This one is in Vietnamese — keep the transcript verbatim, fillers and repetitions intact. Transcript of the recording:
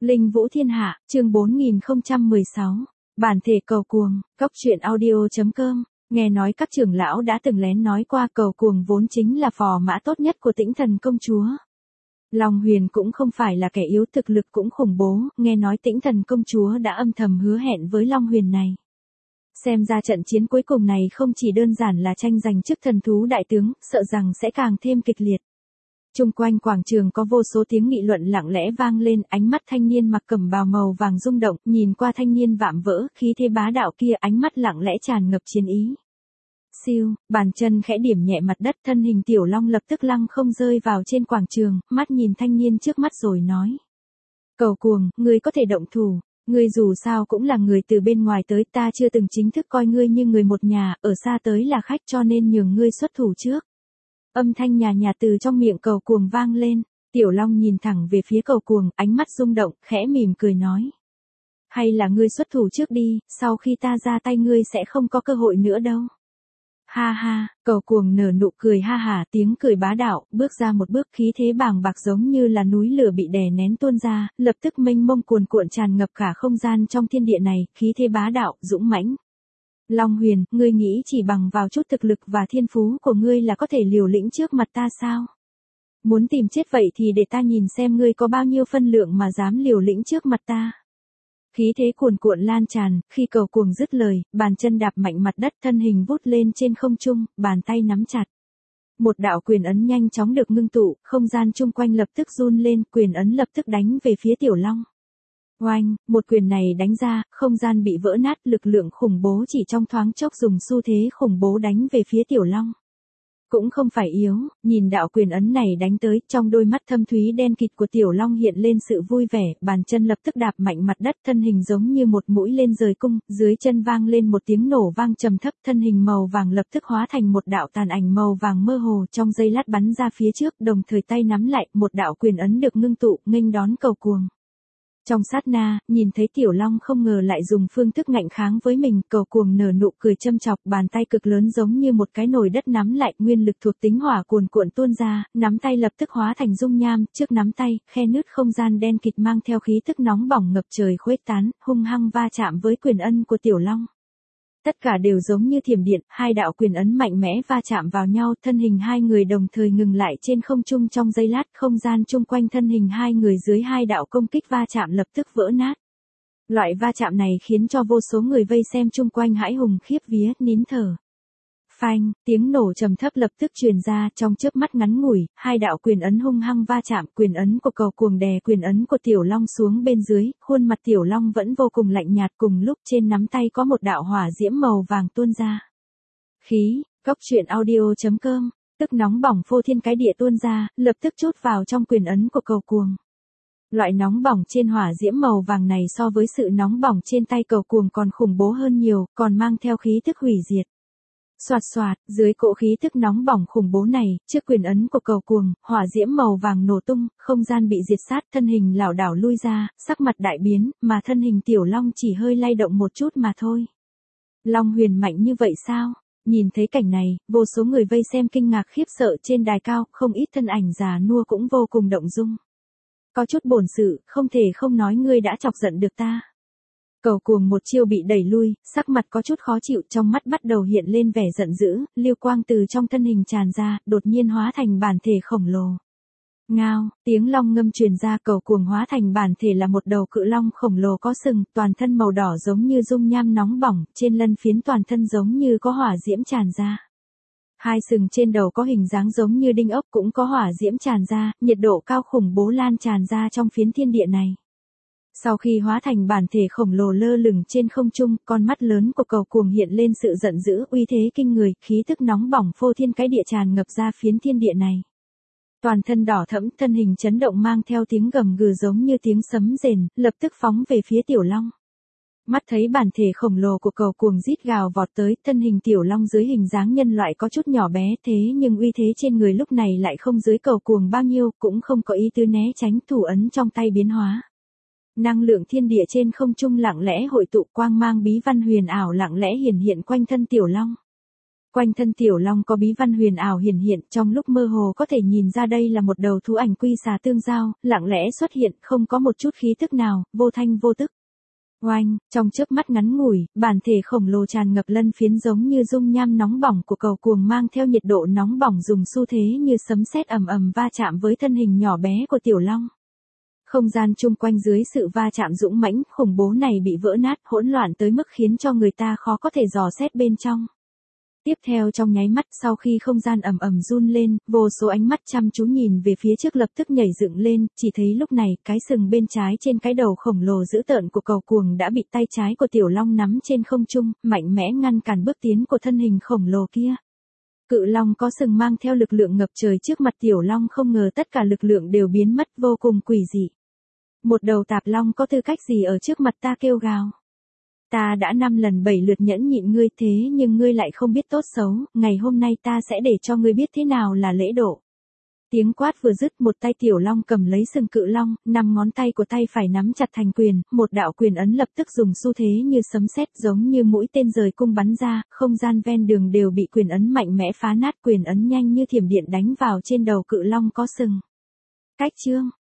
Linh Vũ Thiên Hạ, chương bốn nghìn không trăm mười sáu. Bản thể cầu cuồng, cốc truyện audio chấm com. Nghe nói các trưởng lão đã từng lén nói qua cầu cuồng vốn chính là phò mã tốt nhất của Tĩnh Thần công chúa. Long Huyền cũng không phải là kẻ yếu, thực lực cũng khủng bố, nghe nói Tĩnh Thần công chúa đã âm thầm hứa hẹn với Long Huyền này. Xem ra trận chiến cuối cùng này không chỉ đơn giản là tranh giành chức thần thú đại tướng, sợ rằng sẽ càng thêm kịch liệt. Trung quanh quảng trường có vô số tiếng nghị luận lặng lẽ vang lên, ánh mắt thanh niên mặc cẩm bào màu vàng rung động, nhìn qua thanh niên vạm vỡ, khí thế bá đạo kia, ánh mắt lặng lẽ tràn ngập chiến ý. Siêu, bàn chân khẽ điểm nhẹ mặt đất, thân hình tiểu long lập tức lăng không rơi vào trên quảng trường, mắt nhìn thanh niên trước mắt rồi nói. Cầu cuồng, ngươi có thể động thủ, ngươi dù sao cũng là người từ bên ngoài tới, ta chưa từng chính thức coi ngươi như người một nhà, ở xa tới là khách cho nên nhường ngươi xuất thủ trước. Âm thanh nhà nhà từ trong miệng cầu cuồng vang lên, tiểu long nhìn thẳng về phía cầu cuồng, ánh mắt rung động, khẽ mỉm cười nói. Hay là ngươi xuất thủ trước đi, sau khi ta ra tay ngươi sẽ không có cơ hội nữa đâu. Ha ha, cầu cuồng nở nụ cười ha hả, tiếng cười bá đạo, bước ra một bước, khí thế bàng bạc giống như là núi lửa bị đè nén tuôn ra, lập tức mênh mông cuồn cuộn tràn ngập cả không gian trong thiên địa này, khí thế bá đạo, dũng mãnh. Long Huyền, ngươi nghĩ chỉ bằng vào chút thực lực và thiên phú của ngươi là có thể liều lĩnh trước mặt ta sao? Muốn tìm chết vậy thì để ta nhìn xem ngươi có bao nhiêu phân lượng mà dám liều lĩnh trước mặt ta. Khí thế cuồn cuộn lan tràn, khi cầu cuồng dứt lời, bàn chân đạp mạnh mặt đất, thân hình vút lên trên không trung, bàn tay nắm chặt. Một đạo quyền ấn nhanh chóng được ngưng tụ, không gian chung quanh lập tức run lên, quyền ấn lập tức đánh về phía tiểu long. Oanh, một quyền này đánh ra, không gian bị vỡ nát, lực lượng khủng bố chỉ trong thoáng chốc dùng xu thế khủng bố đánh về phía tiểu long. Cũng không phải yếu, nhìn đạo quyền ấn này đánh tới, trong đôi mắt thâm thúy đen kịt của tiểu long hiện lên sự vui vẻ, bàn chân lập tức đạp mạnh mặt đất, thân hình giống như một mũi lên rời cung, dưới chân vang lên một tiếng nổ vang trầm thấp, thân hình màu vàng lập tức hóa thành một đạo tàn ảnh màu vàng mơ hồ, trong giây lát bắn ra phía trước, đồng thời tay nắm lại, một đạo quyền ấn được ngưng tụ, nghênh đón cầu cuồng. Trong sát na, nhìn thấy tiểu long không ngờ lại dùng phương thức ngạnh kháng với mình, cầu cuồng nở nụ cười châm chọc, bàn tay cực lớn giống như một cái nồi đất nắm lại, nguyên lực thuộc tính hỏa cuồn cuộn tuôn ra, nắm tay lập tức hóa thành dung nham, trước nắm tay, khe nứt không gian đen kịt mang theo khí tức nóng bỏng ngập trời khuếch tán, hung hăng va chạm với quyền ân của tiểu long. Tất cả đều giống như thiểm điện, hai đạo quyền ấn mạnh mẽ va chạm vào nhau, thân hình hai người đồng thời ngừng lại trên không trung trong giây lát, không gian chung quanh thân hình hai người dưới hai đạo công kích va chạm lập tức vỡ nát. Loại va chạm này khiến cho vô số người vây xem chung quanh hãi hùng khiếp vía, nín thở. Phanh, tiếng nổ trầm thấp lập tức truyền ra, trong chớp mắt ngắn ngủi, hai đạo quyền ấn hung hăng va chạm, quyền ấn của cầu cuồng đè quyền ấn của tiểu long xuống bên dưới, khuôn mặt tiểu long vẫn vô cùng lạnh nhạt, cùng lúc trên nắm tay có một đạo hỏa diễm màu vàng tuôn ra. Khí, cốc truyện audio chấm com, tức nóng bỏng phô thiên cái địa tuôn ra, lập tức chốt vào trong quyền ấn của cầu cuồng. Loại nóng bỏng trên hỏa diễm màu vàng này so với sự nóng bỏng trên tay cầu cuồng còn khủng bố hơn nhiều, còn mang theo khí tức hủy diệt. Soạt soạt, dưới cỗ khí tức nóng bỏng khủng bố này, trước quyền ấn của cầu cuồng, hỏa diễm màu vàng nổ tung, không gian bị diệt sát, thân hình lảo đảo lui ra, sắc mặt đại biến, mà thân hình tiểu long chỉ hơi lay động một chút mà thôi. Long Huyền mạnh như vậy sao? Nhìn thấy cảnh này, vô số người vây xem kinh ngạc khiếp sợ, trên đài cao, không ít thân ảnh già nua cũng vô cùng động dung. Có chút bổn sự, không thể không nói ngươi đã chọc giận được ta. Cầu cuồng một chiêu bị đẩy lui, sắc mặt có chút khó chịu, trong mắt bắt đầu hiện lên vẻ giận dữ, liêu quang từ trong thân hình tràn ra, đột nhiên hóa thành bản thể khổng lồ. Ngao, tiếng long ngâm truyền ra, cầu cuồng hóa thành bản thể là một đầu cự long khổng lồ có sừng, toàn thân màu đỏ giống như dung nham nóng bỏng, trên lân phiến toàn thân giống như có hỏa diễm tràn ra. Hai sừng trên đầu có hình dáng giống như đinh ốc cũng có hỏa diễm tràn ra, nhiệt độ cao khủng bố lan tràn ra trong phiến thiên địa này. Sau khi hóa thành bản thể khổng lồ lơ lửng trên không trung, con mắt lớn của cầu cuồng hiện lên sự giận dữ, uy thế kinh người, khí tức nóng bỏng phô thiên cái địa tràn ngập ra phiến thiên địa này. Toàn thân đỏ thẫm, thân hình chấn động mang theo tiếng gầm gừ giống như tiếng sấm rền, lập tức phóng về phía tiểu long. Mắt thấy bản thể khổng lồ của cầu cuồng rít gào vọt tới, thân hình tiểu long dưới hình dáng nhân loại có chút nhỏ bé, thế nhưng uy thế trên người lúc này lại không dưới cầu cuồng bao nhiêu, cũng không có ý tứ né tránh, thủ ấn trong tay biến hóa. Năng lượng thiên địa trên không trung lặng lẽ hội tụ, quang mang bí văn huyền ảo lặng lẽ hiển hiện quanh thân tiểu long. Quanh thân tiểu long có bí văn huyền ảo hiển hiện, trong lúc mơ hồ có thể nhìn ra đây là một đầu thú ảnh quy xà tương giao, lặng lẽ xuất hiện, không có một chút khí tức nào, vô thanh vô tức. Oanh, trong chớp mắt ngắn ngủi, bản thể khổng lồ tràn ngập lân phiến giống như dung nham nóng bỏng của cầu cuồng mang theo nhiệt độ nóng bỏng dùng xu thế như sấm sét ầm ầm va chạm với thân hình nhỏ bé của tiểu long. Không gian chung quanh dưới sự va chạm dũng mãnh, khủng bố này bị vỡ nát, hỗn loạn tới mức khiến cho người ta khó có thể dò xét bên trong. Tiếp theo trong nháy mắt sau khi không gian ầm ầm run lên, vô số ánh mắt chăm chú nhìn về phía trước lập tức nhảy dựng lên, chỉ thấy lúc này cái sừng bên trái trên cái đầu khổng lồ dữ tợn của cầu cuồng đã bị tay trái của tiểu long nắm trên không trung, mạnh mẽ ngăn cản bước tiến của thân hình khổng lồ kia. Cự long có sừng mang theo lực lượng ngập trời trước mặt tiểu long, không ngờ tất cả lực lượng đều biến mất, vô cùng quỷ dị. Một đầu tạp long có tư cách gì ở trước mặt ta kêu gào. Ta đã năm lần bảy lượt nhẫn nhịn ngươi thế nhưng ngươi lại không biết tốt xấu, ngày hôm nay ta sẽ để cho ngươi biết thế nào là lễ độ. Tiếng quát vừa dứt, một tay tiểu long cầm lấy sừng cự long, năm ngón tay của tay phải nắm chặt thành quyền, một đạo quyền ấn lập tức dùng xu thế như sấm sét giống như mũi tên rời cung bắn ra, không gian ven đường đều bị quyền ấn mạnh mẽ phá nát, quyền ấn nhanh như thiểm điện đánh vào trên đầu cự long có sừng. Cách chương